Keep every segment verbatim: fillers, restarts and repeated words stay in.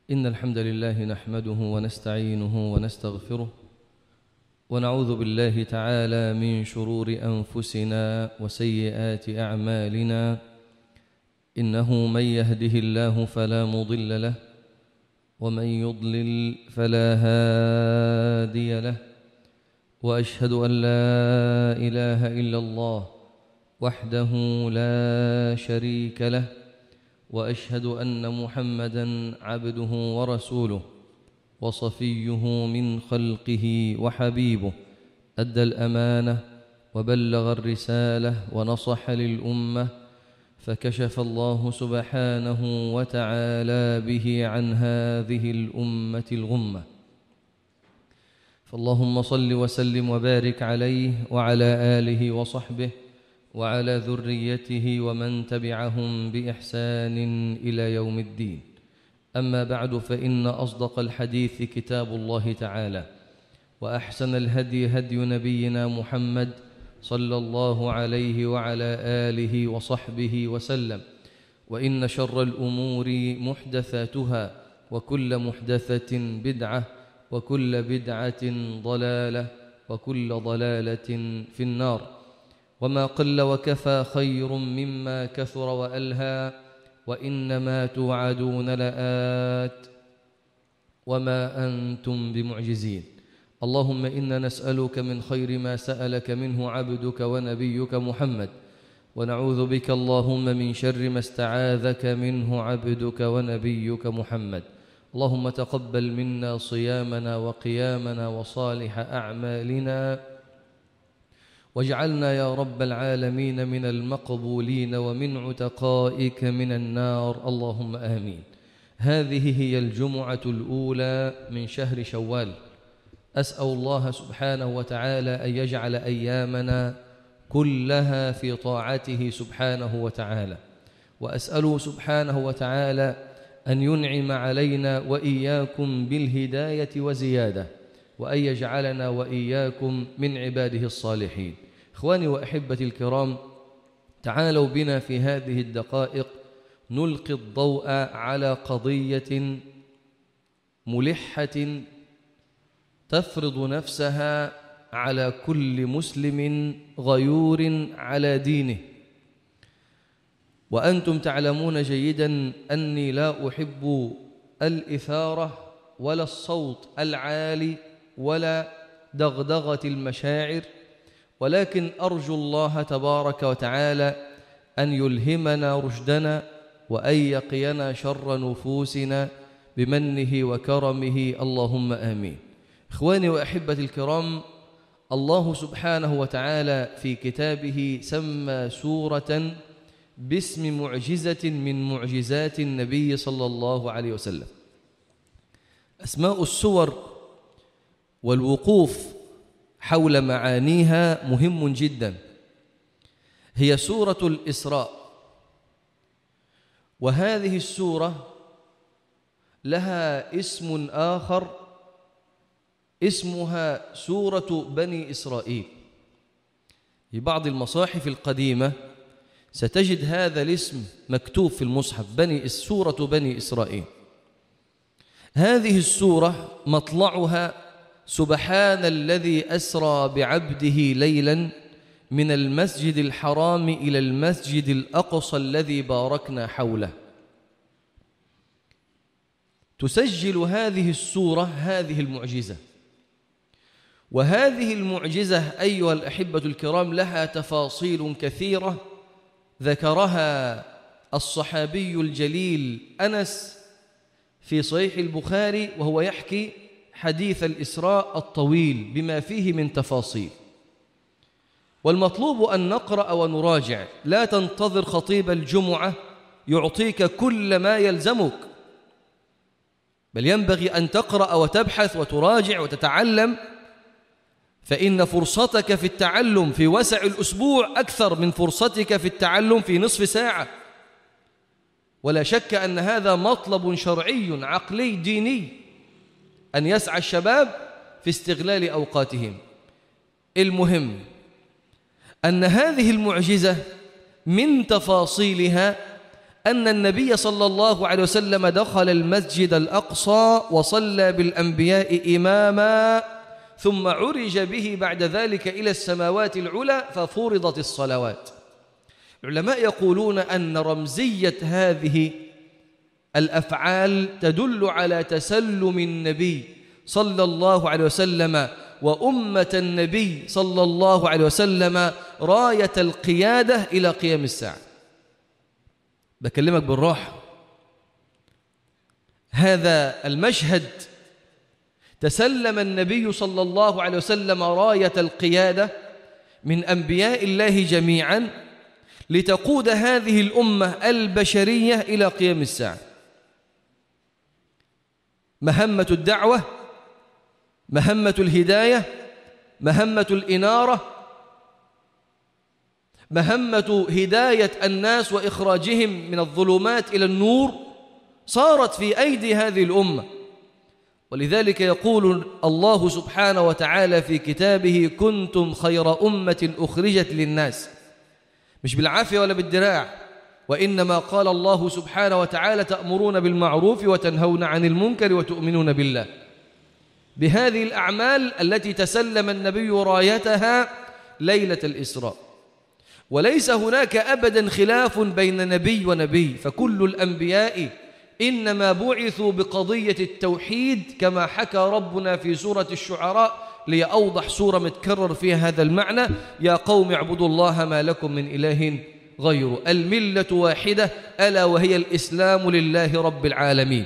إن الحمد لله نحمده ونستعينه ونستغفره ونعوذ بالله تعالى من شرور أنفسنا وسيئات أعمالنا. إنه من يهده الله فلا مضل له ومن يضلل فلا هادي له، وأشهد أن لا إله إلا الله وحده لا شريك له، وأشهد أن محمدًا عبده ورسوله وصفيه من خلقه وحبيبه، أدى الأمانة وبلغ الرسالة ونصح للأمة، فكشف الله سبحانه وتعالى به عن هذه الأمة الغمة. فاللهم صل وسلم وبارك عليه وعلى آله وصحبه وعلى ذريته ومن تبعهم بإحسان إلى يوم الدين. أما بعد، فإن أصدق الحديث كتاب الله تعالى، وأحسن الهدي هدي نبينا محمد صلى الله عليه وعلى آله وصحبه وسلم. وإن شر الأمور محدثاتها، وكل محدثة بدعة، وكل بدعة ضلالة، وكل ضلالة في النار. وما قل وكفى خير مما كثر وألهى، وإنما توعدون لآت وما أنتم بمعجزين. اللهم إنا نسألك من خير ما سألك منه عبدك ونبيك محمد، ونعوذ بك اللهم من شر ما استعاذك منه عبدك ونبيك محمد. اللهم تقبل منا صيامنا وقيامنا وصالح أعمالنا، واجعلنا يا رب العالمين من المقبولين ومن عتقائك من النار، اللهم آمين. هذه هي الجمعة الأولى من شهر شوال. أسأل الله سبحانه وتعالى أن يجعل أيامنا كلها في طاعته سبحانه وتعالى، وأسأله سبحانه وتعالى أن ينعم علينا وإياكم بالهداية وزيادة، وأن يجعلنا وإياكم من عباده الصالحين. إخواني وأحبتي الكرام، تعالوا بنا في هذه الدقائق نلقي الضوء على قضية ملحة تفرض نفسها على كل مسلم غيور على دينه. وأنتم تعلمون جيدا أني لا أحب الإثارة ولا الصوت العالي ولا دغدغة المشاعر، ولكن أرجو الله تبارك وتعالى أن يلهمنا رشدنا، وأن يقينا شر نفوسنا بمنه وكرمه، اللهم آمين. إخواني وأحبتي الكرام، الله سبحانه وتعالى في كتابه سمى سورة باسم معجزة من معجزات النبي صلى الله عليه وسلم. أسماء السور والوقوف حول معانيها مهم جدا. هي سورة الإسراء، وهذه السورة لها اسم آخر اسمها سورة بني إسرائيل. في بعض المصاحف القديمة ستجد هذا الاسم مكتوب في المصحف، بني سورة بني إسرائيل. هذه السورة مطلعها سبحان الذي أسرى بعبده ليلا من المسجد الحرام إلى المسجد الأقصى الذي باركنا حوله. تسجل هذه السورة هذه المعجزة، وهذه المعجزة أيها الأحبة الكرام لها تفاصيل كثيرة ذكرها الصحابي الجليل أنس في صحيح البخاري، وهو يحكي حديث الإسراء الطويل بما فيه من تفاصيل. والمطلوب أن نقرأ ونراجع، لا تنتظر خطيب الجمعة يعطيك كل ما يلزمك، بل ينبغي أن تقرأ وتبحث وتراجع وتتعلم، فإن فرصتك في التعلم في وسع الأسبوع أكثر من فرصتك في التعلم في نصف ساعة. ولا شك أن هذا مطلب شرعي عقلي ديني، أن يسعى الشباب في استغلال أوقاتهم. المهم أن هذه المعجزة من تفاصيلها أن النبي صلى الله عليه وسلم دخل المسجد الأقصى وصلى بالأنبياء إماما، ثم عرج به بعد ذلك إلى السماوات العلى ففرضت الصلوات. العلماء يقولون أن رمزية هذه الأفعال تدل على تسلم النبي صلى الله عليه وسلم وأمة النبي صلى الله عليه وسلم راية القيادة إلى قيام الساعة. بكلمك بالراحة. هذا المشهد تسلم النبي صلى الله عليه وسلم راية القيادة من أنبياء الله جميعا لتقود هذه الأمة البشرية إلى قيام الساعة. مهمة الدعوة، مهمة الهداية، مهمة الإنارة، مهمة هداية الناس وإخراجهم من الظلمات إلى النور صارت في أيدي هذه الأمة. ولذلك يقول الله سبحانه وتعالى في كتابه: كنتم خير أمة أخرجت للناس. مش بالعافية ولا بالدراع، وإنما قال الله سبحانه وتعالى: تأمرون بالمعروف وتنهون عن المنكر وتؤمنون بالله. بهذه الأعمال التي تسلم النبي رايتها ليلة الإسراء. وليس هناك أبدا خلاف بين نبي ونبي، فكل الأنبياء إنما بعثوا بقضية التوحيد كما حكى ربنا في سورة الشعراء، لأوضح سورة متكرر فيها هذا المعنى: يا قوم اعبدوا الله ما لكم من إله غيره. الملة واحدة ألا وهي الإسلام لله رب العالمين.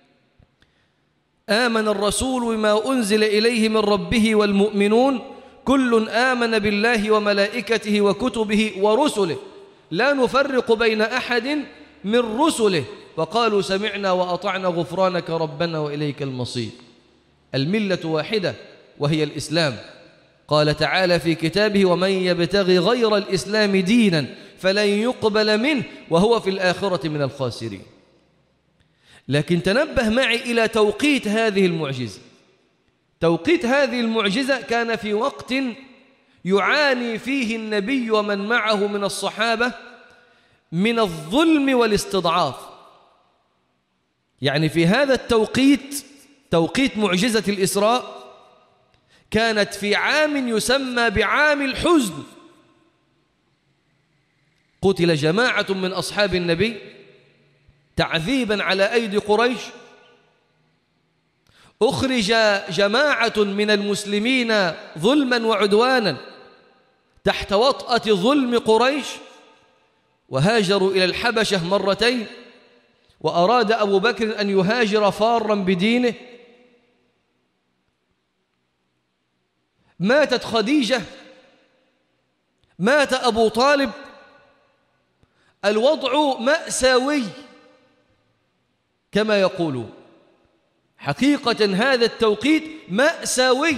آمن الرسول بما أنزل إليه من ربه والمؤمنون كل آمن بالله وملائكته وكتبه ورسله لا نفرق بين أحد من رسله وقالوا سمعنا وأطعنا غفرانك ربنا وإليك المصير. الملة واحدة وهي الإسلام. قال تعالى في كتابه: ومن يبتغي غير الإسلام دينا فلن يقبل منه وهو في الآخرة من الخاسرين. لكن تنبه معي إلى توقيت هذه المعجزة. توقيت هذه المعجزة كان في وقت يعاني فيه النبي ومن معه من الصحابة من الظلم والاستضعاف. يعني في هذا التوقيت، توقيت معجزة الإسراء، كانت في عام يسمى بعام الحزن. قتل جماعة من أصحاب النبي تعذيبا على أيدي قريش. أخرج جماعة من المسلمين ظلما وعدوانا تحت وطأة ظلم قريش، وهاجروا إلى الحبشة مرتين، وأراد أبو بكر أن يهاجر فارا بدينه. ماتت خديجة، مات أبو طالب. الوضع مأساوي كما يقولون. حقيقة هذا التوقيت مأساوي،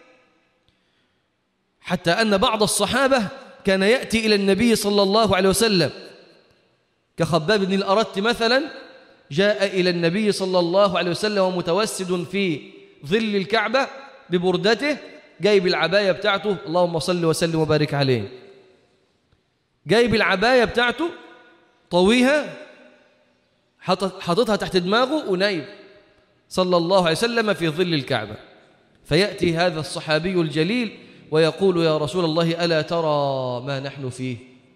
حتى أن بعض الصحابة كان يأتي إلى النبي صلى الله عليه وسلم، كخباب بن الأرت مثلا، جاء إلى النبي صلى الله عليه وسلم ومتوسد في ظل الكعبة ببردته، جايب العباية بتاعته، اللهم صل وسلم وبارك عليه، جايب العباية بتاعته طويها حطتها تحت دماغه ونايم صلى الله عليه وسلم في ظل الكعبة. فيأتي هذا الصحابي الجليل ويقول: يا رسول الله ألا ترى ما نحن فيه؟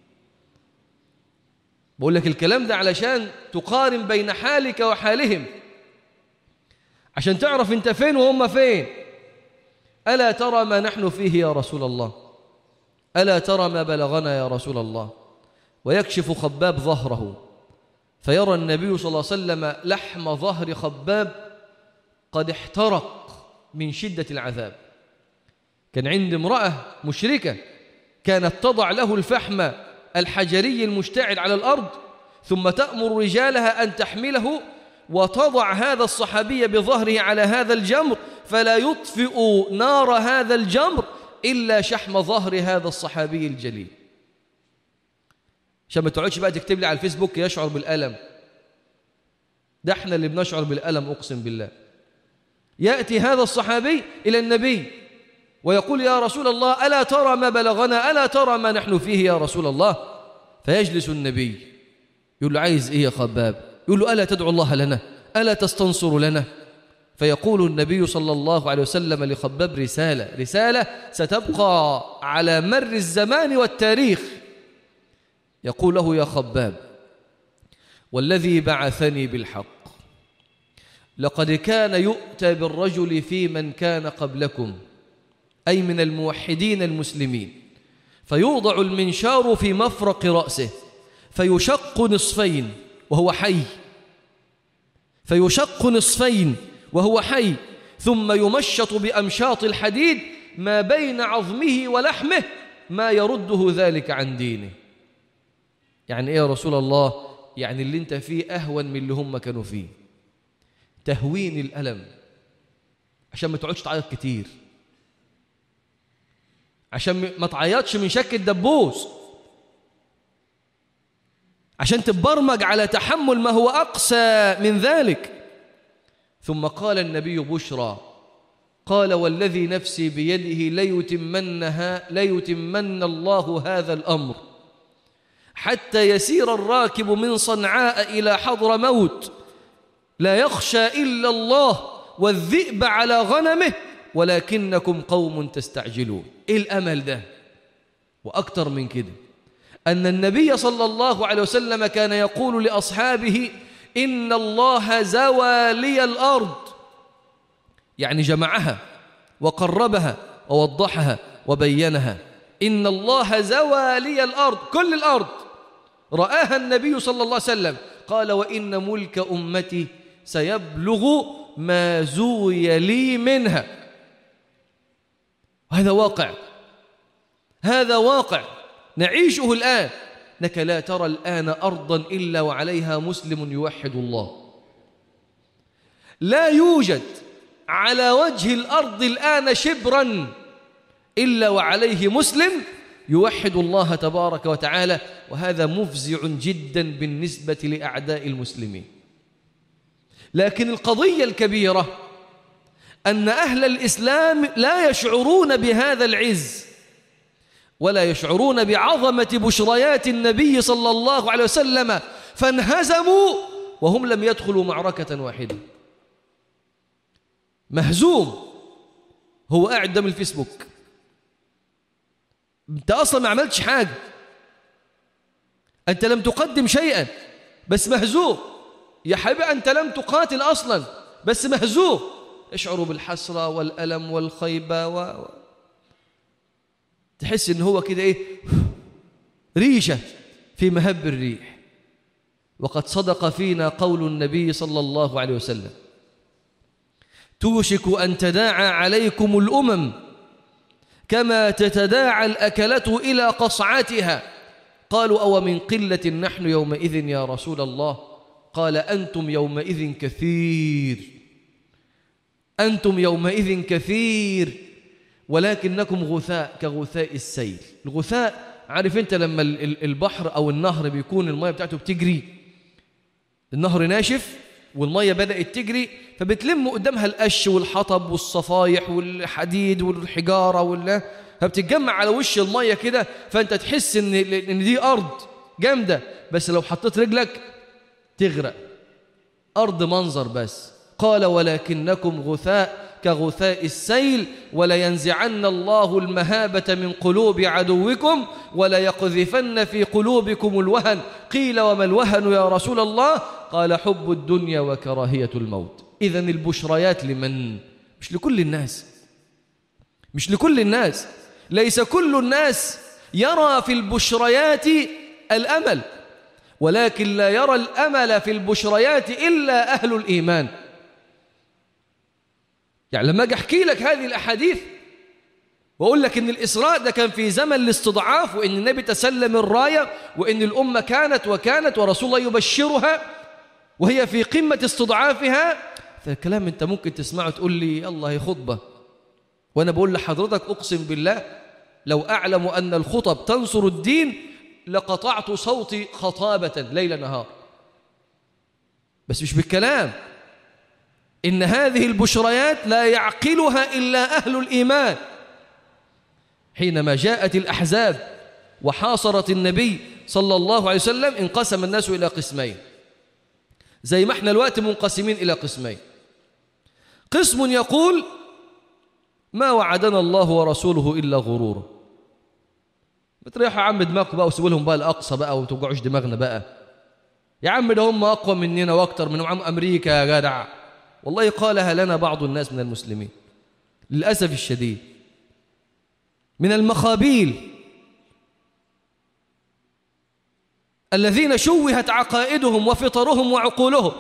بقول لك الكلام ده علشان تقارن بين حالك وحالهم، عشان تعرف انت فين وهم فين. ألا ترى ما نحن فيه يا رسول الله؟ ألا ترى ما بلغنا يا رسول الله؟ ويكشف خباب ظهره، فيرى النبي صلى الله عليه وسلم لحم ظهر خباب قد احترق من شدة العذاب. كان عند امرأة مشركة كانت تضع له الفحم الحجري المشتعل على الأرض، ثم تأمر رجالها أن تحمله وتضع هذا الصحابي بظهره على هذا الجمر، فلا يطفئ نار هذا الجمر إلا شحم ظهر هذا الصحابي الجليل. عشان ما تقعدش بقى تكتب لي على الفيسبوك يشعر بالألم، ده احنا اللي بنشعر بالألم أقسم بالله. يأتي هذا الصحابي إلى النبي ويقول: يا رسول الله ألا ترى ما بلغنا؟ ألا ترى ما نحن فيه يا رسول الله؟ فيجلس النبي يقول له عايز إيه يا خباب؟ يقول له ألا تدعو الله لنا؟ ألا تستنصر لنا؟ فيقول النبي صلى الله عليه وسلم لخباب رسالة رسالة ستبقى على مر الزمان والتاريخ. يقول له يا خباب والذي بعثني بالحق لقد كان يؤتى بالرجل في من كان قبلكم، أي من الموحدين المسلمين، فيوضع المنشار في مفرق رأسه فيشق نصفين وهو حي، فيشق نصفين وهو حي، ثم يمشط بأمشاط الحديد ما بين عظمه ولحمه ما يرده ذلك عن دينه. يعني إيه يا رسول الله؟ يعني اللي انت فيه أهون من اللي هم كانوا فيه. تهوين الألم عشان ما تقعدش تعيط كتير، عشان ما تعيطش من شك الدبوس، عشان تبرمج على تحمل ما هو أقسى من ذلك. ثم قال النبي بشرى، قال والذي نفسي بيده ليتمنها ليتمن الله هذا الأمر حتى يسير الراكب من صنعاء إلى حضر موت لا يخشى إلا الله والذئب على غنمه ولكنكم قوم تستعجلون. إيه الأمل ده؟ وأكتر من كده أن النبي صلى الله عليه وسلم كان يقول لأصحابه إن الله زوى لي الأرض، يعني جمعها وقربها ووضحها وبينها. إن الله زوى لي الأرض، كل الأرض رآها النبي صلى الله عليه وسلم. قال وإن ملك أمتي سيبلغ ما زوي لي منها. هذا واقع، هذا واقع نعيشه الآن. إنك لا ترى الآن أرضا إلا وعليها مسلم يوحد الله. لا يوجد على وجه الأرض الآن شبرا إلا وعليه مسلم يوحد الله تبارك وتعالى، وهذا مفزع جدا بالنسبة لأعداء المسلمين. لكن القضية الكبيرة أن أهل الإسلام لا يشعرون بهذا العز ولا يشعرون بعظمة بشريات النبي صلى الله عليه وسلم، فانهزموا وهم لم يدخلوا معركة واحدة. مهزوم، هو قاعد قدام الفيسبوك، أنت أصلا ما عملتش حاجة، أنت لم تقدم شيئا بس مهزوم. يا حبيبي أنت لم تقاتل أصلا بس مهزوم. اشعروا بالحسرة والألم والخيبة و... تحس إن هو كده إيه، ريشة في مهب الريح. وقد صدق فينا قول النبي صلى الله عليه وسلم توشك أن تداعى عليكم الأمم كما تتداعى الأكلة إلى قصعتها. قالوا أو من قلة نحن يومئذ يا رسول الله؟ قال أنتم يومئذ كثير، أنتم يومئذ كثير ولكنكم غثاء كغثاء السيل. الغثاء، عارف أنت لما البحر أو النهر بيكون المية بتاعته بتجري، النهر ناشف والمية بدأت تجري، فبتلم قدامها القش والحطب والصفايح والحديد والحجارة ولا فبتتجمع على وش المية كده، فأنت تحس إن إن دي أرض جامدة، بس لو حطيت رجلك تغرق، أرض منظر بس. قال ولكنكم غثاء كغثاء السيل ولينزعن الله المهابة من قلوب عدوكم وليقذفن في قلوبكم الوهن. قيل وما الوهن يا رسول الله؟ قال حب الدنيا وكراهية الموت. إذن البشريات لمن؟ مش لكل الناس، مش لكل الناس. ليس كل الناس يرى في البشريات الأمل، ولكن لا يرى الأمل في البشريات إلا أهل الإيمان. يعني لما أجي أحكي لك هذه الأحاديث وأقول لك إن الإسراء ده كان في زمن الاستضعاف، وإن النبي تسلم الراية، وإن الأمة كانت وكانت ورسول الله يبشرها وهي في قمة استضعافها، فالكلام أنت ممكن تسمعه تقول لي الله هي خطبة. وأنا بقول لحضرتك أقسم بالله لو أعلم أن الخطب تنصر الدين لقطعت صوتي خطابة ليل نهار. بس مش بالكلام، إن هذه البشريات لا يعقلها إلا أهل الإيمان. حينما جاءت الأحزاب وحاصرت النبي صلى الله عليه وسلم انقسم الناس إلى قسمين، زي ما احنا الوقت منقسمين إلى قسمين. قسم يقول ما وعدنا الله ورسوله إلا غرورا. بتريحوا يا عم دماغكم بقى وسيبوا لهم بقى الأقصى بقى وما توجعوش دماغنا بقى. يا عم ده هم أقوى مننا وأكتر من عم أمريكا يا جدع. والله قالها لنا بعض الناس من المسلمين للأسف الشديد، من المخابيل الذين شوهت عقائدهم وفطرهم وعقولهم.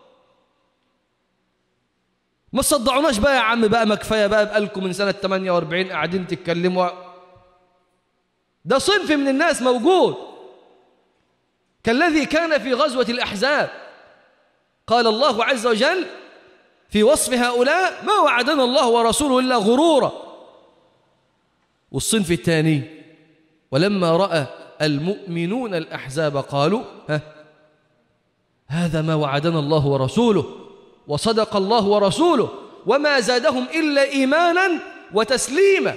ما صدعوناش بقى يا عم بقى، ما كفايه بقى بقالكم من سنة ثمانية وأربعين قاعدين تتكلموا. ده صنف من الناس موجود كالذي كان في غزوة الأحزاب. قال الله عز وجل في وصف هؤلاء ما وعدنا الله ورسوله إلا غرورا. والصنف الثاني ولما رأى المؤمنون الأحزاب قالوا ها هذا ما وعدنا الله ورسوله وصدق الله ورسوله وما زادهم إلا إيمانا وتسليما.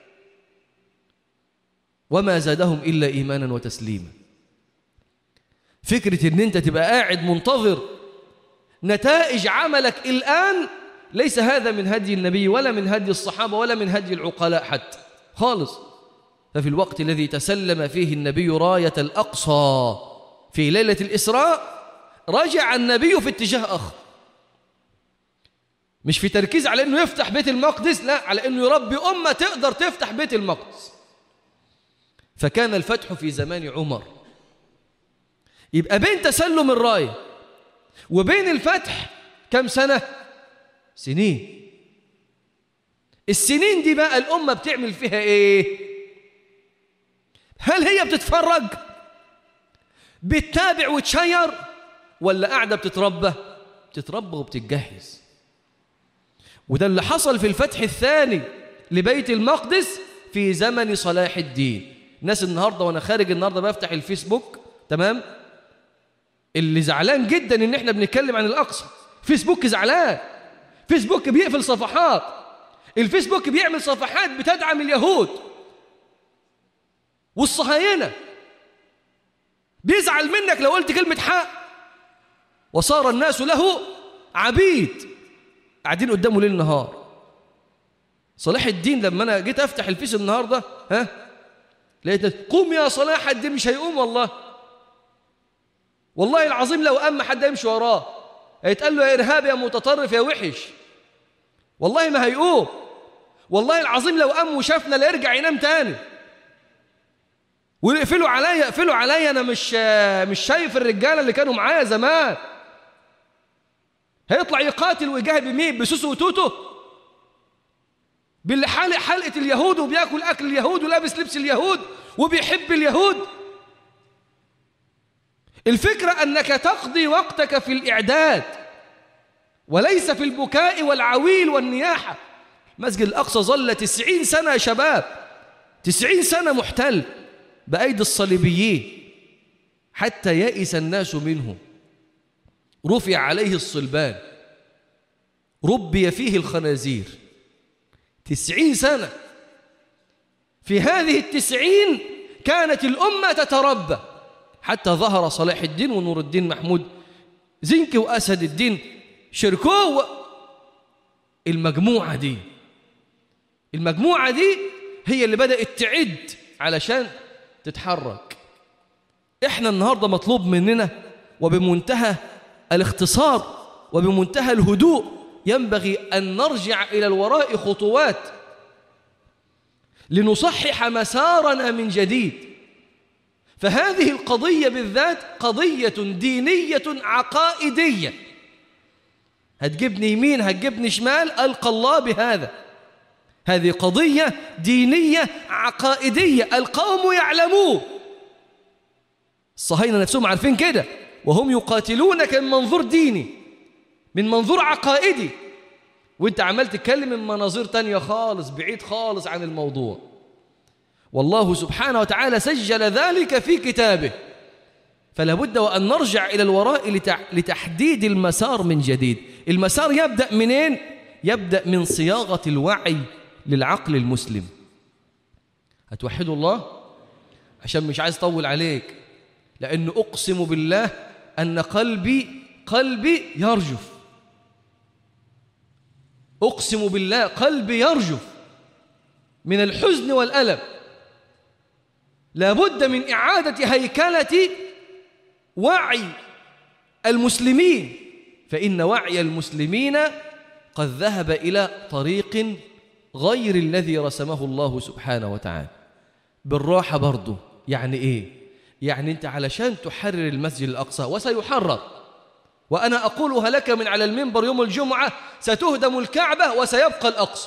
وما زادهم إلا إيمانا وتسليما. فكرة إن أنت تبقى قاعد منتظر نتائج عملك الآن، ليس هذا من هدي النبي ولا من هدي الصحابة ولا من هدي العقلاء حتى خالص. ففي الوقت الذي تسلم فيه النبي راية الأقصى في ليلة الإسراء رجع النبي في اتجاه آخر، مش في تركيز على أنه يفتح بيت المقدس، لا، على أنه يربي أمة تقدر تفتح بيت المقدس. فكان الفتح في زمان عمر. يبقى بين تسلم الراية وبين الفتح كم سنة؟ سنين. السنين دي بقى الأمة بتعمل فيها إيه؟ هل هي بتتفرج بتتابع وتشير، ولا قاعدة بتتربى؟ بتتربى وبتتجهز. وده اللي حصل في الفتح الثاني لبيت المقدس في زمن صلاح الدين. الناس النهاردة وأنا خارج النهاردة بفتح الفيسبوك، تمام، اللي زعلان جدا إن إحنا بنتكلم عن الأقصى. فيسبوك زعلان، فيسبوك بيقفل صفحات، الفيسبوك بيعمل صفحات بتدعم اليهود والصهاينة، بيزعل منك لو قلت كلمة حق، وصار الناس له عبيد قاعدين قدامه ليل نهار. صلاح الدين لما أنا جيت أفتح الفيس النهاردة ها لقيت قوم يا صلاح الدين، مش هيقوم والله. والله العظيم لو أما حد يمشي وراه هيتقال له يا إرهاب يا متطرف يا وحش، والله ما هيقوم. والله العظيم لو أم وشافنا لا يرجع ينام تاني. ويقفلوا عليا يقفلوا عليا أنا مش مش شايف الرجالة اللي كانوا معايا زمان. هيطلع يقاتل ويجاهد بمين؟ بسوسو وتوتو، باللي حالق حلقة اليهود وبياكل أكل اليهود ولابس لبس اليهود وبيحب اليهود. الفكرة أنك تقضي وقتك في الإعداد وليس في البكاء والعويل والنياحة. مسجد الأقصى ظل تسعين سنة يا شباب، تسعين سنة محتل بأيدي الصليبيين حتى يئس الناس منه. رفع عليه الصلبان، ربي فيه الخنازير. تسعين سنة. في هذه التسعين كانت الأمة تتربى حتى ظهر صلاح الدين ونور الدين محمود زنكي وأسد الدين شركو. المجموعة دي المجموعة دي هي اللي بدأت تعد علشان تتحرك. احنا النهاردة مطلوب مننا وبمنتهى الاختصار وبمنتهى الهدوء ينبغي أن نرجع إلى الوراء خطوات لنصحح مسارنا من جديد. فهذه القضية بالذات قضية دينية عقائدية. هتجيبني يمين هتجيبني شمال، ألقى الله بهذا. هذه قضية دينية عقائدية، القوم يعلمون، الصهاينة نفسهم عارفين كده، وهم يقاتلونك من منظور ديني، من منظور عقائدي، وانت عمال تتكلم من مناظير تانية خالص بعيد خالص عن الموضوع. والله سبحانه وتعالى سجل ذلك في كتابه. فلا بد وأن نرجع إلى الوراء لتحديد المسار من جديد. المسار يبدأ منين؟ يبدأ من صياغة الوعي للعقل المسلم. هتوحدوا الله؟ عشان مش عايز أطول عليك، لأن أقسم بالله أن قلبي قلبي يرجف، أقسم بالله قلبي يرجف من الحزن والألم. لابد من إعادة هيكلة وعي المسلمين، فإن وعي المسلمين قد ذهب إلى طريق غير الذي رسمه الله سبحانه وتعالى. بالراحة برضه. يعني إيه؟ يعني أنت علشان تحرر المسجد الأقصى، وسيحرر، وأنا أقولها لك من على المنبر يوم الجمعة، ستهدم الكعبة وسيبقى الأقصى.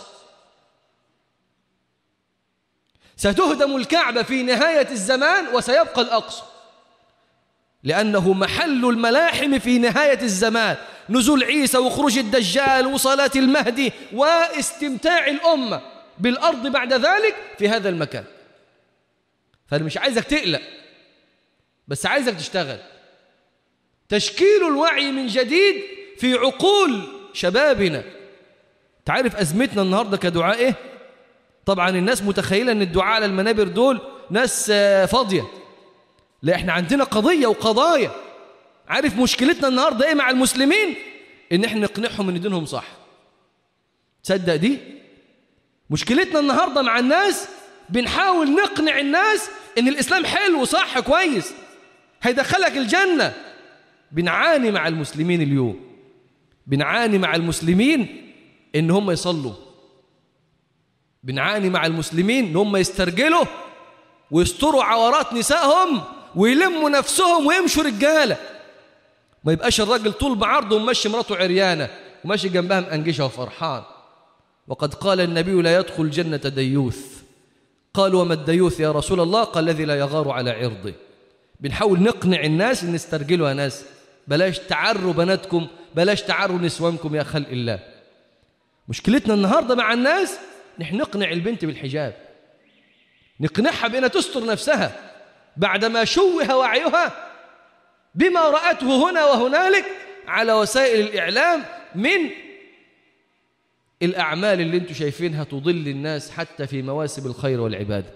ستهدم الكعبة في نهاية الزمان وسيبقى الأقصى، لأنه محل الملاحم في نهاية الزمان، نزول عيسى وخروج الدجال وصلاة المهدي واستمتاع الأمة بالأرض بعد ذلك في هذا المكان. فأنا مش عايزك تقلق، بس عايزك تشتغل. تشكيل الوعي من جديد في عقول شبابنا. تعرف أزمتنا النهاردة كدعاء إيه؟ طبعا الناس متخيلة أن الدعاء على المنابر دول ناس فاضية. لا، إحنا عندنا قضية وقضايا. عارف مشكلتنا النهاردة إيه مع المسلمين؟ إن إحنا نقنعهم إن دينهم صح. تصدق دي؟ مشكلتنا النهاردة مع الناس بنحاول نقنع الناس إن الإسلام حلو وصح كويس هيدخلك الجنة. بنعاني مع المسلمين اليوم، بنعاني مع المسلمين إن هم يصلوا، بنعاني مع المسلمين إن هم يسترجلوا ويستروا عورات نسائهم ويلموا نفسهم ويمشوا رجالة. ما يبقاش الراجل طول بعرضه ومشي مراته عريانة وماشي جنبها مأنجشة وفرحان. وقد قال النبي: لا يدخل الجنة ديوث. قالوا: وما الديوث يا رسول الله؟ قال: الذي لا يغار على عرضه. بنحاول نقنع الناس ان استرجلوا يا ناس، بلاش تعروا بناتكم، بلاش تعروا نسوانكم يا خلق الله. مشكلتنا النهاردة مع الناس نحن نقنع البنت بالحجاب، نقنعها بأنها تستر نفسها بعدما شوه وعيها بما رأته هنا وهنالك على وسائل الإعلام من الأعمال اللي انتم شايفينها تضل الناس حتى في مواسم الخير والعبادة.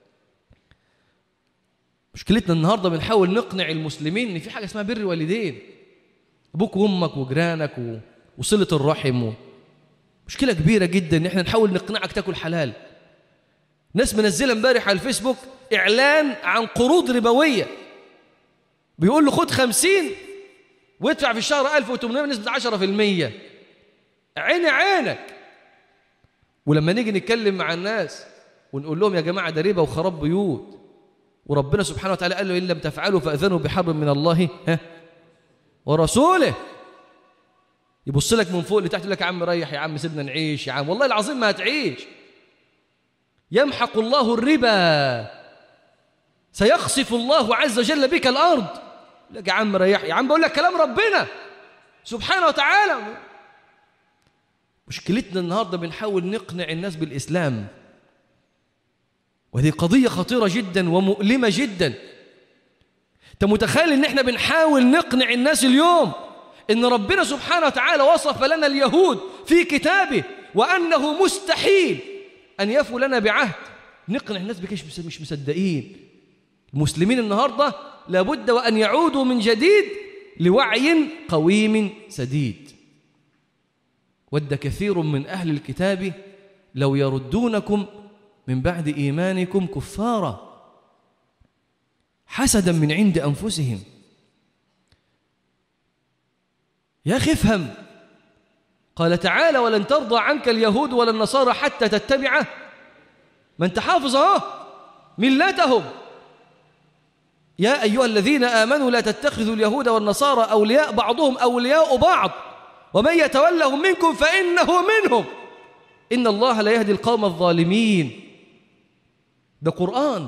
مشكلتنا النهاردة بنحاول نقنع المسلمين ان في حاجة اسمها بر والدين، ابوك وامك وجيرانك وصلة الرحم. مشكلة كبيرة جدا ان احنا نحاول نقنعك تاكل حلال. ناس منزلة امبارح على الفيسبوك اعلان عن قروض ربوية، بيقول له خد خمسين وادفع في الشهر ألف وثمانمائة بنسبة عشرة في المية. عيني عينك. ولما نيجي نتكلم مع الناس ونقول لهم يا جماعة ده ربا وخراب بيوت، وربنا سبحانه وتعالى قال له: إن لم تفعلوا فأذنوا بحرب من الله ها ورسوله. يبص لك من فوق لتحت يقول لك: يا عم ريح، يا عم سيبنا نعيش، يا عم والله العظيم ما هتعيش. يمحق الله الربا، سيخسف الله عز وجل بك الأرض. لك يا عم ريح، يا عم بقول لك كلام ربنا سبحانه وتعالى. مشكلتنا النهاردة بنحاول نقنع الناس بالإسلام، وهذه قضية خطيرة جدا ومؤلمة جدا. انت متخيل ان احنا بنحاول نقنع الناس اليوم ان ربنا سبحانه وتعالى وصف لنا اليهود في كتابه وانه مستحيل ان يفوا لنا بعهد. نقنع الناس بكيش مش مصدقين. المسلمين النهاردة لابد وان يعودوا من جديد لوعي قويم سديد. ود كثير من أهل الكتاب لو يردونكم من بعد إيمانكم كفارا حسدا من عند أنفسهم. يا أخي افهم. قال تعالى: ولن ترضى عنك اليهود ولا النصارى حتى تتبع من تحافظ ملتهم. يا أيها الذين آمنوا لا تتخذوا اليهود والنصارى أولياء بعضهم أولياء بعض ومن يتولهم منكم فإنه منهم إن الله لا يهدي القوم الظالمين. ده قرآن،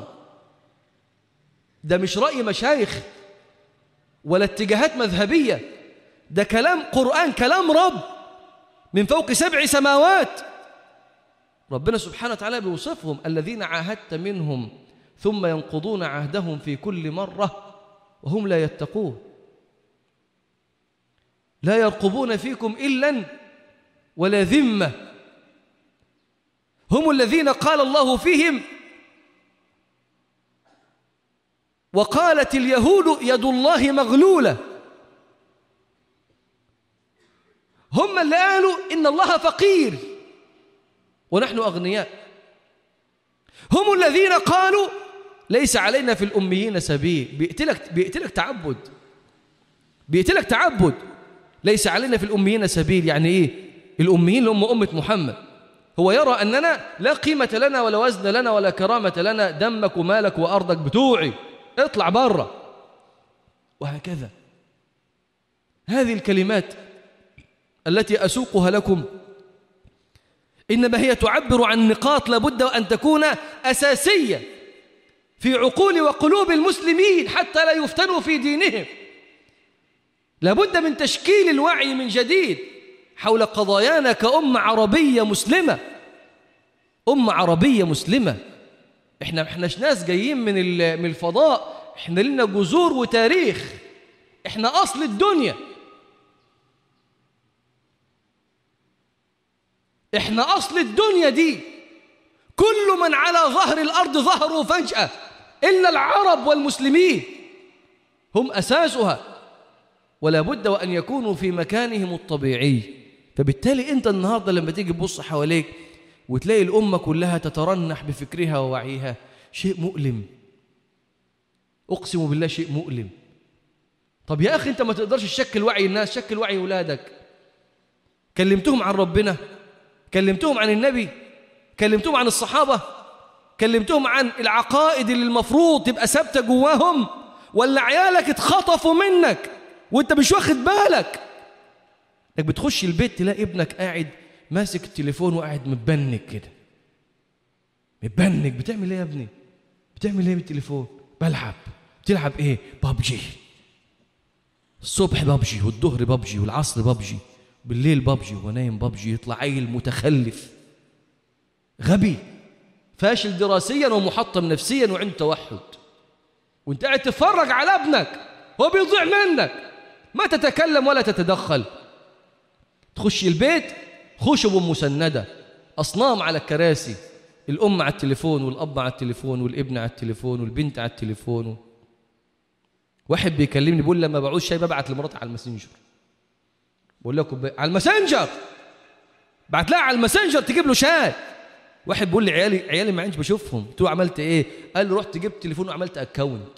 ده مش رأي مشايخ ولا اتجاهات مذهبية، ده كلام قرآن، كلام رب من فوق سبع سماوات. ربنا سبحانه وتعالى بيوصفهم: الذين عاهدت منهم ثم ينقضون عهدهم في كل مرة وهم لا يتقون لا يرقبون فيكم إلا ولا ذمة. هم الذين قال الله فيهم: وقالت اليهود يد الله مغلولة. هم اللي قالوا إن الله فقير ونحن أغنياء. هم الذين قالوا ليس علينا في الأميين سبيل. بيقتلك, بيقتلك تعبد بيقتلك تعبد ليس علينا في الأميين سبيل. يعني إيه الأميين اللي هم أمة محمد؟ هو يرى أننا لا قيمة لنا ولا وزن لنا ولا كرامة لنا، دمك ومالك وأرضك بتوعي، اطلع برا، وهكذا. هذه الكلمات التي أسوقها لكم إنما هي تعبر عن نقاط لابد أن تكون أساسية في عقول وقلوب المسلمين حتى لا يفتنوا في دينهم. لابد من تشكيل الوعي من جديد حول قضايانا كأمة عربية مسلمة. أمة عربية مسلمة. إحنا إحناش ناس جايين من من الفضاء، إحنا لنا جذور وتاريخ، إحنا أصل الدنيا، إحنا أصل الدنيا دي. كل من على ظهر الأرض ظهروا فجأة إلا العرب والمسلمين، هم أساسها، ولا بد وأن يكونوا في مكانهم الطبيعي. فبالتالي أنت النهاردة لما تيجي تبص حواليك وتلاقي الأمة كلها تترنح بفكرها ووعيها، شيء مؤلم، أقسم بالله شيء مؤلم. طب يا أخي أنت ما تقدرش تشكل وعي الناس، شكل وعي أولادك. كلمتهم عن ربنا، كلمتهم عن النبي، كلمتهم عن الصحابة، كلمتهم عن العقائد اللي المفروض تبقى ثابتة جواهم، ولا عيالك اتخطفوا منك وانت مش واخد بالك؟ انك بتخش البيت تلاقي ابنك قاعد ماسك التليفون وقاعد متبنك كده، متبنك. بتعمل ايه يا ابني؟ بتعمل ايه بالتليفون؟ بلعب. بتلعب ايه؟ بابجي. الصبح بابجي، والظهر بابجي، والعصر بابجي، بالليل بابجي، ونايم بابجي. يطلع عيل متخلف غبي فاشل دراسيا ومحطم نفسيا وعنده توحد، وانت قاعد تتفرج على ابنك هو بيضيع منك، ما تتكلم ولا تتدخل. تخش البيت خشب مسندة، أصنام على الكراسي، الأم على التليفون والأب على التليفون والابن على التليفون والبنت على التليفون. واحد بيكلمني بيقول لما بعوز شاي ببعت لمراتي على الماسنجر، بقول لكم على الماسنجر، بعت لها على الماسنجر تجيب له شاي. واحد بيقول لي عيالي عيالي ما عنديش بشوفهم. قلت له عملت ايه؟ قال له رحت جبت تليفون وعملت اكونت.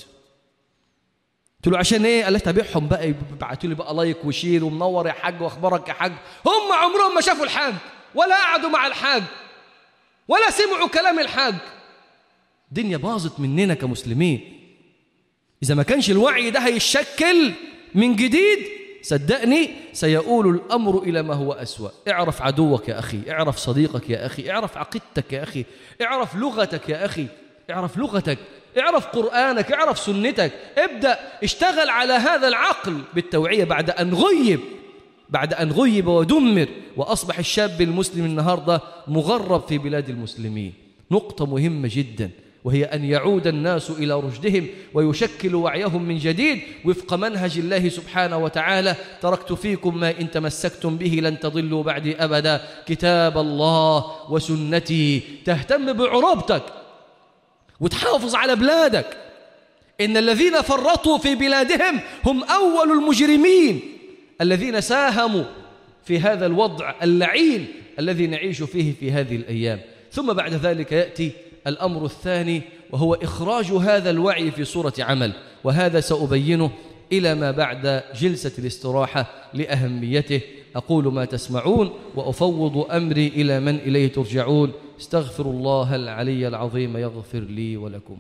قلت له عشان ايه؟ قال لي تابعهم بقى، يبعتوا لي بقى لايك وشير ومنور يا حاج واخبارك يا حاج. هم عمرهم ما شافوا الحاج ولا قعدوا مع الحاج ولا سمعوا كلام الحاج. الدنيا باظت مننا كمسلمين. اذا ما كانش الوعي ده هيشكل من جديد صدقني سيؤول الأمر إلى ما هو أسوأ. اعرف عدوك يا أخي، اعرف صديقك يا أخي، اعرف عقيدتك يا أخي، اعرف لغتك يا أخي، اعرف لغتك، اعرف قرآنك، اعرف سنتك. ابدأ اشتغل على هذا العقل بالتوعية بعد أن غيب بعد أن غيب ودمر، وأصبح الشاب المسلم النهاردة مغرب في بلاد المسلمين. نقطة مهمة جدا، وهي أن يعود الناس إلى رشدهم ويشكلوا وعيهم من جديد وفق منهج الله سبحانه وتعالى. تركت فيكم ما إن تمسكتم به لن تضلوا بعدي أبدا، كتاب الله وسنتي. تهتم بعروبتك وتحافظ على بلادك. إن الذين فرطوا في بلادهم هم أول المجرمين الذين ساهموا في هذا الوضع اللعين الذي نعيش فيه في هذه الأيام. ثم بعد ذلك يأتي الأمر الثاني، وهو إخراج هذا الوعي في صورة عمل، وهذا سأبينه إلى ما بعد جلسة الاستراحة لأهميته. أقول ما تسمعون وأفوض أمري إلى من إليه ترجعون. استغفر الله العلي العظيم يغفر لي ولكم.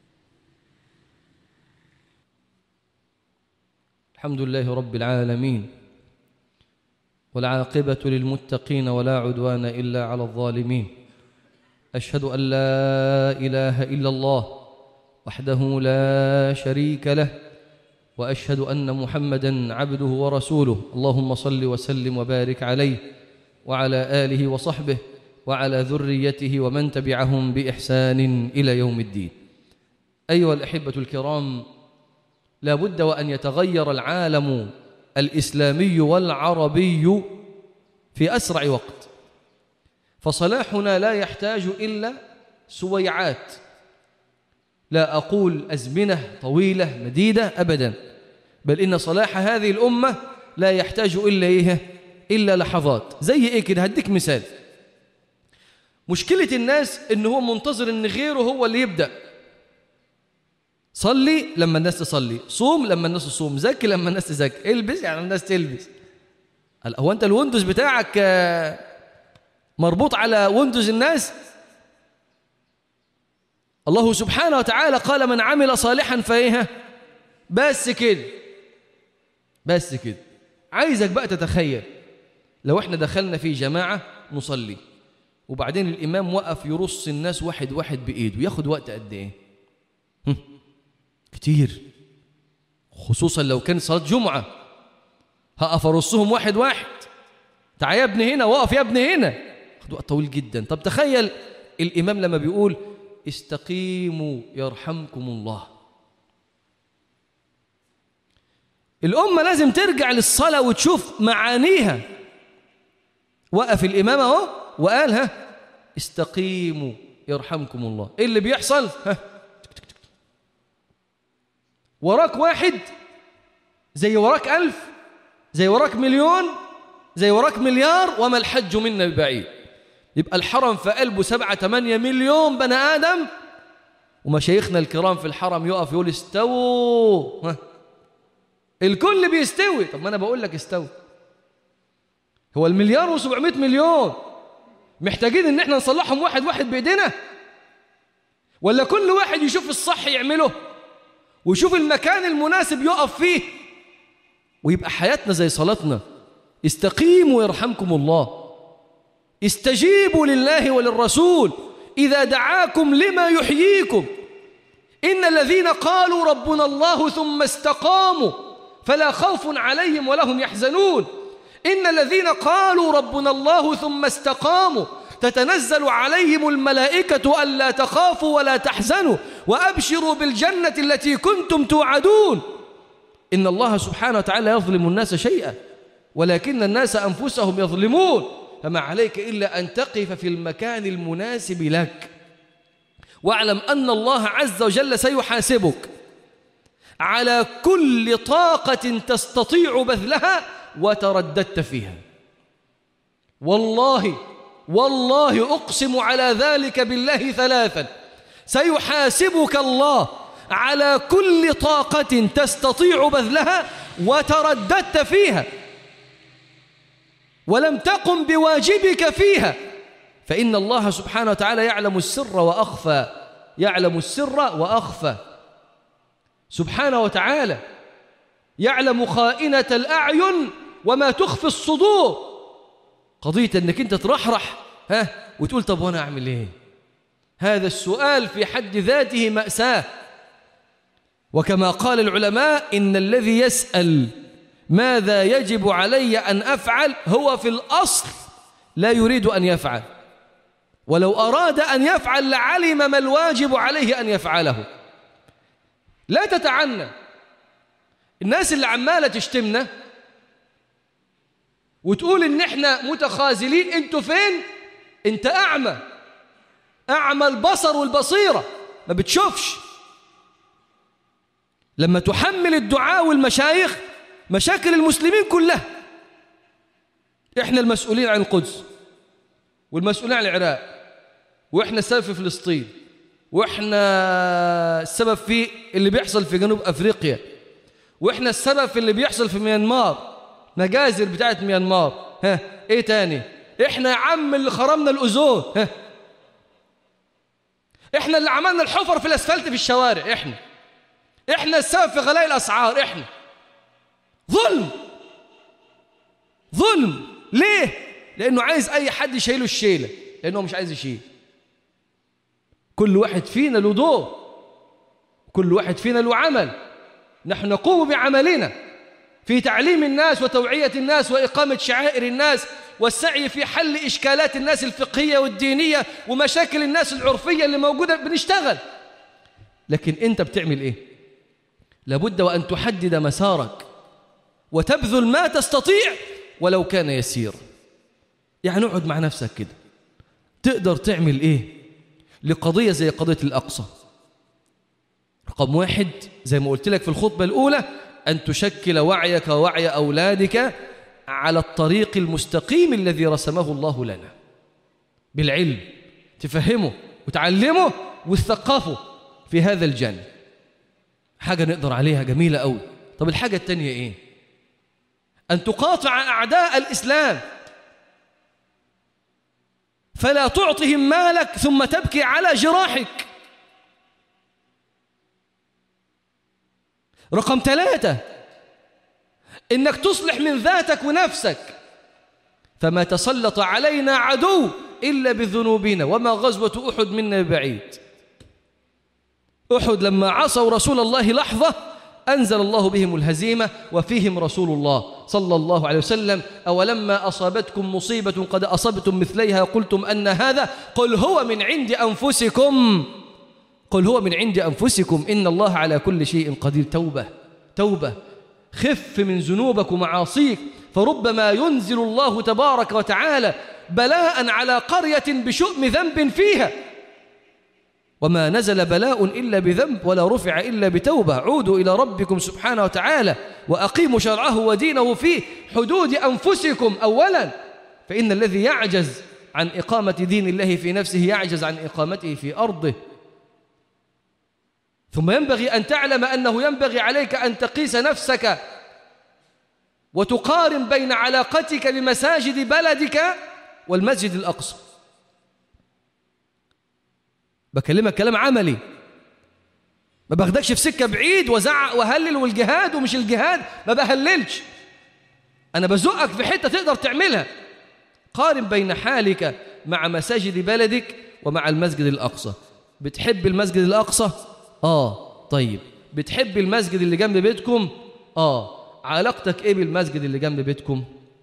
الحمد لله رب العالمين، والعاقبة للمتقين ولا عدوان إلا على الظالمين. أشهد أن لا إله إلا الله وحده لا شريك له، وأشهد أن محمدًا عبده ورسوله. اللهم صل وسلم وبارك عليه وعلى آله وصحبه وعلى ذريته ومن تبعهم بإحسان إلى يوم الدين. أيها الأحبة الكرام، لا بد وأن يتغير العالم الإسلامي والعربي في أسرع وقت، فصلاحنا لا يحتاج إلا سويعات لا أقول أزمنة طويلة مديدة أبدا، بل إن صلاح هذه الأمة لا يحتاج إلا إيه؟ إلا لحظات. زي إيه كده؟ هديك مثال. مشكلة الناس إن هو منتظر إن غيره هو اللي يبدأ. صلي لما الناس تصلي، صوم لما الناس تصوم، زكي لما الناس تزكي، البس يعني الناس تلبس. هو أنت الويندوز بتاعك مربوط على ويندوز الناس؟ الله سبحانه وتعالى قال من عمل صالحا فإيه؟ بس كده، بس كده. عايزك بقى تتخيل لو احنا دخلنا في جماعة نصلي وبعدين الإمام وقف يرص الناس واحد واحد بإيده، ياخد وقت قد إيه؟ كتير، خصوصا لو كان صلاة جمعة. هقف أرصهم واحد واحد، تعال يا ابني هنا، وقف يا ابني هنا، خد وقت طويل جدا. طب تخيل الإمام لما بيقول استقيموا يرحمكم الله، الأمة لازم ترجع للصلاة وتشوف معانيها. وقف الإمام اهو وقال ها استقيموا يرحمكم الله، إيه اللي بيحصل؟ ها وراك واحد زي وراك ألف، زي وراك مليون، زي وراك مليار، وما الحج منا ببعيد. يبقى الحرم في قلبه سبعة ثمانية مليون بني آدم، ومشايخنا الكرام في الحرم يقف يقول استووا، ها الكل بيستوي. طب ما أنا بقول لك استوي. هو المليار وسبعمائة مليون محتاجين إن احنا نصلحهم واحد واحد بإيدينا، ولا كل واحد يشوف الصح يعمله ويشوف المكان المناسب يقف فيه، ويبقى حياتنا زي صلاتنا. استقيموا يرحمكم الله، استجيبوا لله وللرسول إذا دعاكم لما يحييكم. إن الذين قالوا ربنا الله ثم استقاموا فلا خوف عليهم ولا هم يحزنون. إن الذين قالوا ربنا الله ثم استقاموا تتنزل عليهم الملائكة ألا تخافوا ولا تحزنوا وأبشروا بالجنة التي كنتم توعدون. إن الله سبحانه وتعالى يظلم الناس شيئا ولكن الناس أنفسهم يظلمون. فما عليك إلا أن تقف في المكان المناسب لك، واعلم أن الله عز وجل سيحاسبك على كل طاقة تستطيع بذلها وترددت فيها. والله والله أقسم على ذلك بالله ثلاثا، سيحاسبك الله على كل طاقة تستطيع بذلها وترددت فيها ولم تقم بواجبك فيها، فإن الله سبحانه وتعالى يعلم السر وأخفى، يعلم السر وأخفى سبحانه وتعالى، يعلم خائنة الأعين وما تخفي الصدور. قضية أنك أنت ترحرح ها وتقول طب وأنا أعمل إيه؟ هذا السؤال في حد ذاته مأساة. وكما قال العلماء إن الذي يسأل ماذا يجب علي أن أفعل هو في الأصل لا يريد أن يفعل، ولو أراد أن يفعل لعلم ما الواجب عليه أن يفعله. لا تتعنى الناس اللي عمالة تشتمنا وتقول إن إحنا متخاذلين. أنتوا فين؟ أنت أعمى، أعمى البصر والبصيرة، ما بتشوفش. لما تحمل الدعاء والمشايخ مشاكل المسلمين كلها، إحنا المسؤولين عن القدس والمسؤولين عن العراق، وإحنا السبب في فلسطين، وإحنا السبب في اللي بيحصل في جنوب أفريقيا، وإحنا السبب في اللي بيحصل في ميانمار، مجازر بتاعت ميانمار. ها إيه تاني؟ إحنا يا عم اللي خرمنا الأوزون، ها إحنا اللي عملنا الحفر في الأسفلت في الشوارع، إحنا إحنا السبب في غلاء الأسعار. إحنا ظلم ظلم. ليه؟ لأنه عايز أي حد يشيله الشيلة، لأنه مش عايز يشيل. كل واحد فينا له دور، كل واحد فينا له عمل. نحن نقوم بعملنا في تعليم الناس وتوعية الناس وإقامة شعائر الناس والسعي في حل إشكالات الناس الفقهية والدينية ومشاكل الناس العرفية اللي موجودة، بنشتغل. لكن أنت بتعمل إيه؟ لابد وأن تحدد مسارك وتبذل ما تستطيع ولو كان يسير. يعني اقعد مع نفسك كده، تقدر تعمل إيه لقضية زي قضية الأقصى؟ رقم واحد زي ما قلت لك في الخطبة الأولى أن تشكل وعيك ووعي أولادك على الطريق المستقيم الذي رسمه الله لنا بالعلم، تفهمه وتعلمه وتثقفه في هذا الجانب. حاجة نقدر عليها جميلة أوي. طب الحاجة التانية إيه؟ أن تقاطع أعداء الإسلام، فلا تعطهم مالك ثم تبكي على جراحك. رقم ثلاثة إنك تصلح من ذاتك ونفسك، فما تسلط علينا عدو إلا بذنوبنا، وما غزوة أحد منا بعيد. أحد لما عصوا رسول الله لحظة أنزل الله بهم الهزيمة وفيهم رسول الله صلى الله عليه وسلم. أولما أصابتكم مصيبة قد أصبتم مثليها قلتم أن هذا قل هو من عند أنفسكم قل هو من عند أنفسكم إن الله على كل شيء قدير. توبة توبة، خف من ذنوبك ومعاصيك، فربما ينزل الله تبارك وتعالى بلاء على قرية بشؤم ذنب فيها، وما نزل بلاء إلا بذنب ولا رفع إلا بتوبة. عودوا إلى ربكم سبحانه وتعالى وأقيموا شرعه ودينه في حدود أنفسكم أولا، فإن الذي يعجز عن إقامة دين الله في نفسه يعجز عن إقامته في أرضه. ثم ينبغي أن تعلم أنه ينبغي عليك أن تقيس نفسك وتقارن بين علاقتك بمساجد بلدك والمسجد الأقصى. بكلمك كلام عملي، ما باخدكش في سكة بعيد وزعق وهلل والجهاد ومش الجهاد، ما بهللش، أنا بزقك في حتة تقدر تعملها. قارن بين حالك مع مساجد بلدك ومع المسجد الأقصى. بتحب المسجد الأقصى؟ آه طيب. بتحب المسجد اللي جنب بيتكم؟ آه. علاقتك إيه بالمسجد اللي جنب بيتكم؟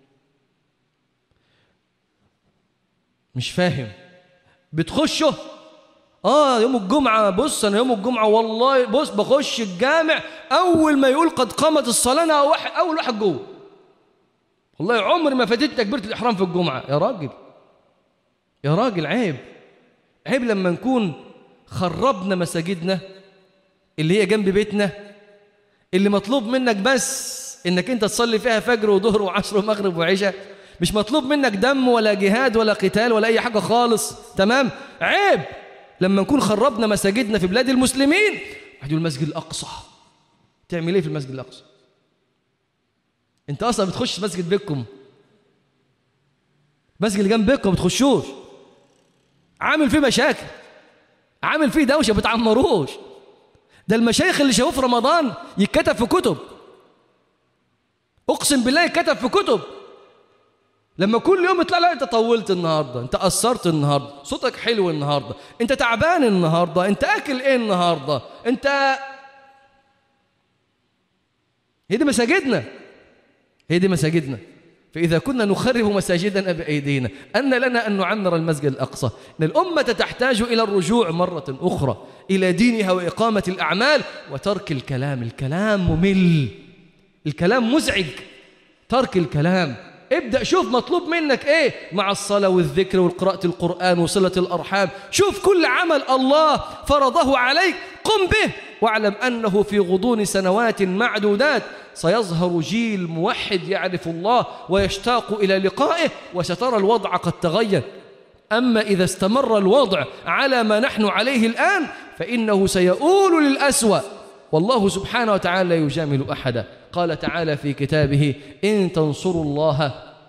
مش فاهم. بتخشه؟ آه يوم الجمعة، بص أنا يوم الجمعة والله بص بخش الجامع أول ما يقول قد قامت الصلاة أنا واحد أول واحد جوه. والله عمري ما فاتت تكبيرة الإحرام في الجمعة. يا راجل يا راجل عيب عيب لما نكون خربنا مساجدنا اللي هي جنب بيتنا، اللي مطلوب منك بس إنك أنت تصلي فيها فجر وظهر وعصر ومغرب وعشاء، مش مطلوب منك دم ولا جهاد ولا قتال ولا أي حاجة خالص. تمام؟ عيب لما نكون خربنا مساجدنا في بلاد المسلمين. واحد يقول المسجد الأقصى، تعمل إيه في المسجد الأقصى؟ أنت أصلا بتخش مسجد بيتكم، مسجد اللي جنب بيتكم ما بتخشوش، عامل فيه مشاكل، عامل فيه دوشة، ما بتعمروش. ده المشايخ اللي شافوه في رمضان يتكتب في كتب، أقسم بالله يتكتب في كتب. لما كل يوم يطلع لا أنت طولت النهاردة، أنت قصرت النهاردة، صوتك حلو النهاردة، أنت تعبان النهاردة، أنت أكل إيه النهاردة، أنت. هي دي مساجدنا، هي دي مساجدنا. فإذا كنا نخرب مساجدنا بأيدينا أن لنا أن نعمر المسجد الأقصى. إن الأمة تحتاج إلى الرجوع مرة أخرى إلى دينها وإقامة الأعمال وترك الكلام. الكلام ممل، الكلام مزعج، ترك الكلام. ابدأ شوف مطلوب منك ايه مع الصلاة والذكر والقراءة القرآن وصلة الأرحام. شوف كل عمل الله فرضه عليك قم به، واعلم أنه في غضون سنوات معدودات سيظهر جيل موحد يعرف الله ويشتاق إلى لقائه، وسترى الوضع قد تغير. أما إذا استمر الوضع على ما نحن عليه الآن فإنه سيؤول للأسوأ، والله سبحانه وتعالى لا يجامل أحدا. قال تعالى في كتابه إن تنصروا الله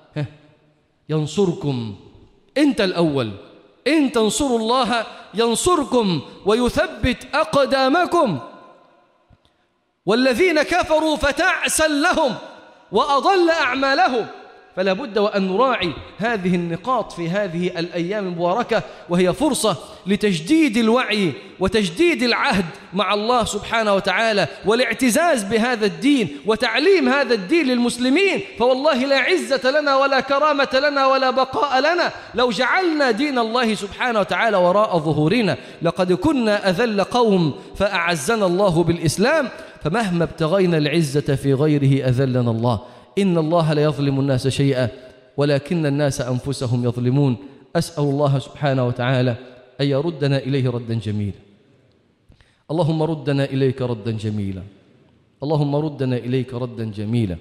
ينصركم. أنت الأول، إن تنصروا الله ينصركم ويثبت أقدامكم، والذين كفروا فتعسا لهم وأضل أعمالهم. فلا بد وأن نراعي هذه النقاط في هذه الأيام المباركة، وهي فرصة لتجديد الوعي وتجديد العهد مع الله سبحانه وتعالى والاعتزاز بهذا الدين وتعليم هذا الدين للمسلمين. فوالله لا عزة لنا ولا كرامة لنا ولا بقاء لنا لو جعلنا دين الله سبحانه وتعالى وراء ظهورنا. لقد كنا أذل قوم فأعزنا الله بالإسلام، فمهما ابتغينا العزة في غيره أذلنا الله. إن الله لا يظلم الناس شيئا ولكن الناس أنفسهم يظلمون. أسأل الله سبحانه وتعالى أن يردنا إليه ردا جميلا. اللهم ردنا إليك ردا جميلا، اللهم ردنا إليك ردا جميلا،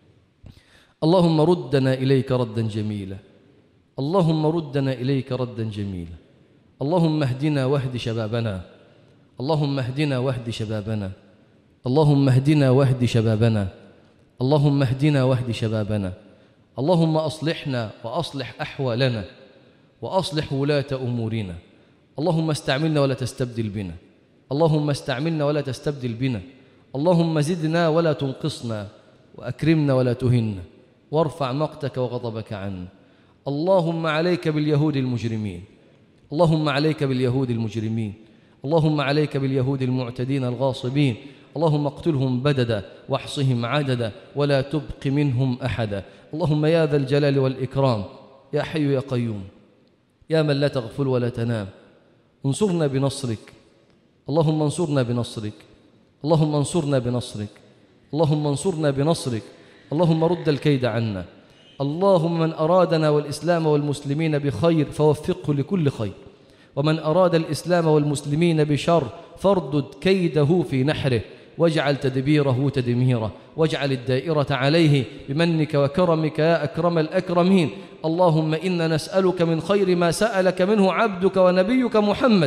اللهم ردنا إليك ردا جميلا، اللهم ردنا إليك ردا جميلا. اللهم اهدنا واهد شبابنا، اللهم اهدنا واهد شبابنا، اللهم اهدنا واهد شبابنا، اللهم اهدنا واهد شبابنا. اللهم أصلحنا وأصلح أحوالنا وأصلح ولاة أمورنا. اللهم استعملنا ولا تستبدل بنا، اللهم استعملنا ولا تستبدل بنا. اللهم زدنا ولا تنقصنا، وأكرمنا ولا تهنا، وارفع مقتك وغضبك عنا. اللهم عليك باليهود المجرمين، اللهم عليك باليهود المجرمين، اللهم عليك باليهود المعتدين الغاصبين. اللهم اقتلهم بددا واحصهم عددا ولا تبق منهم أحدا. اللهم يا ذا الجلال والإكرام، يا حي يا قيوم، يا من لا تغفل ولا تنام، انصرنا بنصرك، اللهم انصرنا بنصرك، اللهم انصرنا بنصرك، اللهم انصرنا بنصرك. اللهم رد الكيد عنا. اللهم من أرادنا والإسلام والمسلمين بخير فوفقه لكل خير، ومن أراد الإسلام والمسلمين بشر فاردد كيده في نحره، واجعل تدبيره تدميره، واجعل الدائرة عليه بمنك وكرمك يا أكرم الأكرمين. اللهم إنا نسألك من خير ما سألك منه عبدك ونبيك محمد،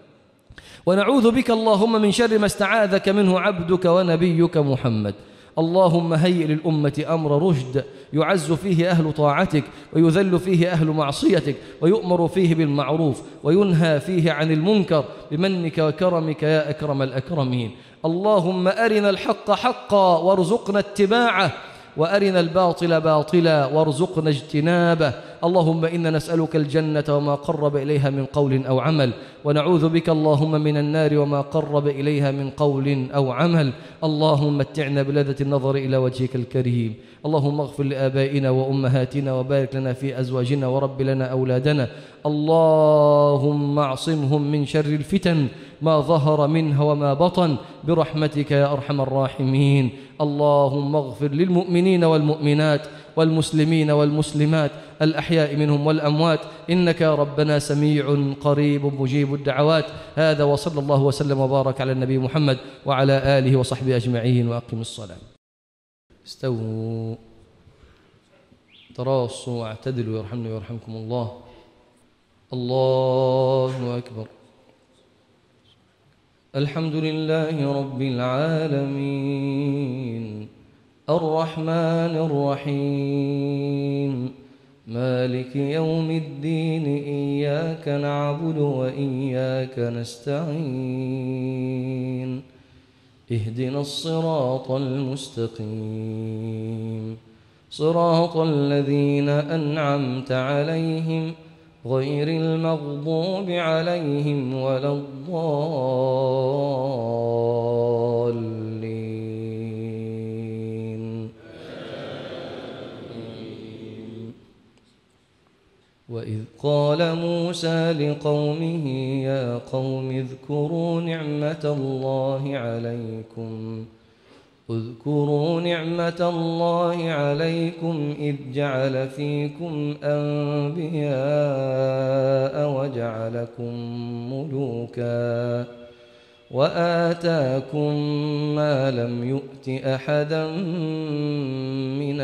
ونعوذ بك اللهم من شر ما استعاذك منه عبدك ونبيك محمد. اللهم هيئ للأمة أمر رشد يعز فيه أهل طاعتك ويذل فيه أهل معصيتك، ويؤمر فيه بالمعروف وينهى فيه عن المنكر بمنك وكرمك يا أكرم الأكرمين. اللهم أرنا الحق حقا وارزقنا اتباعه، وأرنا الباطل باطلا وارزقنا اجتنابه. اللهم إنا نسألك الجنة وما قرب إليها من قول أو عمل، ونعوذ بك اللهم من النار وما قرب إليها من قول أو عمل. اللهم متعنا بلذة النظر إلى وجهك الكريم. اللهم اغفر لآبائنا وأمهاتنا، وبارك لنا في أزواجنا، ورب لنا أولادنا. اللهم اعصمهم من شر الفتن ما ظهر منها وما بطن برحمتك يا أرحم الراحمين. اللهم اغفر للمؤمنين والمؤمنات والمسلمين والمسلمات الأحياء منهم والأموات، إنك يا ربنا سميع قريب مجيب الدعوات. هذا وصلى الله وسلم وبارك على النبي محمد وعلى آله وصحبه أجمعين. وأقم الصلاة. استووا تراصوا واعتدلوا يرحمني ويرحمكم الله. الله أكبر. الحمد لله رب العالمين الرحمن الرحيم مالك يوم الدين، إياك نعبد وإياك نستعين، اهدنا الصراط المستقيم، صراط الذين أنعمت عليهم غير المغضوب عليهم ولا الضالين. وإذ قال موسى لقومه يا قوم اذكروا نعمة الله عليكم اذكروا نعمة الله عليكم إذ جعل فيكم أنبياء وجعلكم ملوكا وآتاكم ما لم يؤت أحدا من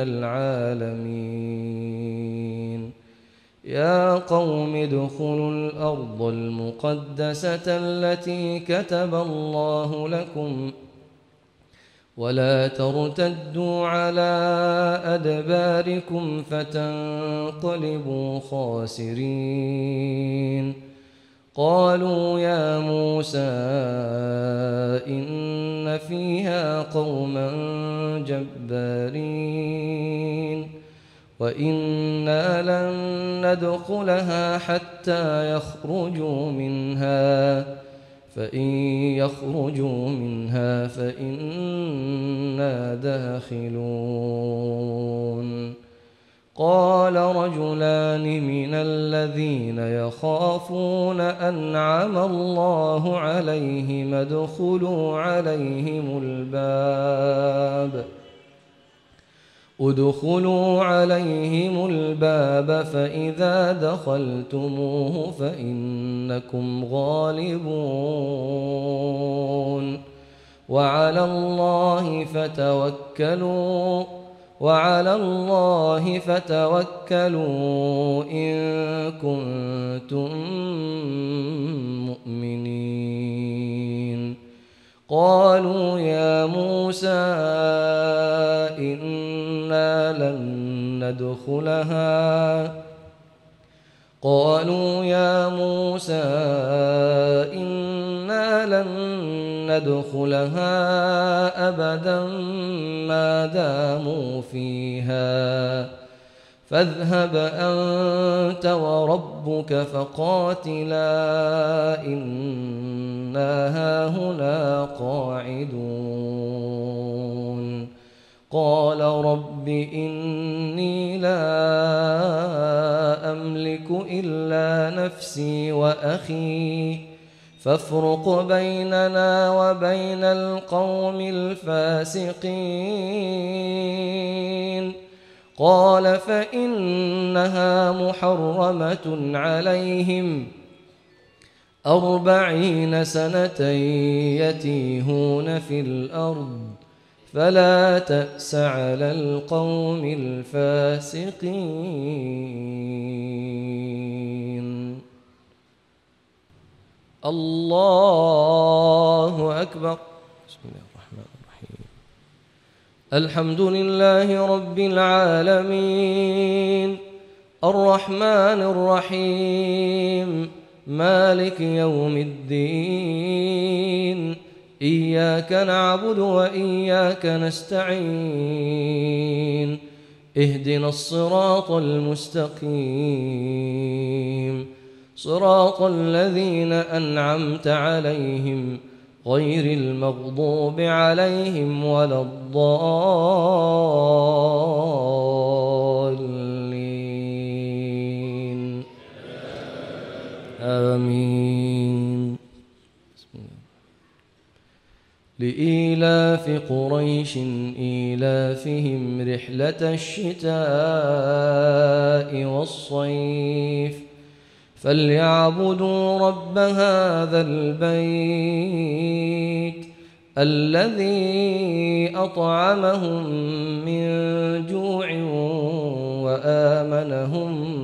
العالمين. يا قوم ادخلوا الأرض المقدسة التي كتب الله لكم ولا ترتدوا على أدباركم فتنقلبوا خاسرين. قالوا يا موسى إن فيها قوما جبارين وإنا لن ندخلها حتى يخرجوا منها فإن يخرجوا منها فإنا داخلون. قال رجلان من الذين يخافون أنعم الله عليهم ادخلوا عليهم الباب ادخلوا عليهم الباب فإذا دخلتموه فإنكم غالبون وعلى الله فتوكلوا وعلى الله فتوكلوا إن كنتم مؤمنين. قالوا يا موسى إنا لن ندخلها قالوا يا موسى إنا لن ندخلها أبدا ما داموا فيها فاذهب أنت وربك فقاتلا إنا هاهنا قاعدون. قال رب إني لا أملك إلا نفسي وأخي فافرق بيننا وبين القوم الفاسقين. قال فإنها محرمة عليهم أربعين سنة يتيهون في الأرض فلا تأس على القوم الفاسقين. الله أكبر. بسم الله الرحمن الرحيم. الحمد لله رب العالمين الرحمن الرحيم مالك يوم الدين إياك نعبد وإياك نستعين اهدنا الصراط المستقيم صراط الذين أنعمت عليهم غير المغضوب عليهم ولا الضالين آمين. لإيلاف قريش إيلافهم رحلة الشتاء والصيف فليعبدوا رب هذا البيت الذي أطعمهم من جوع وآمنهم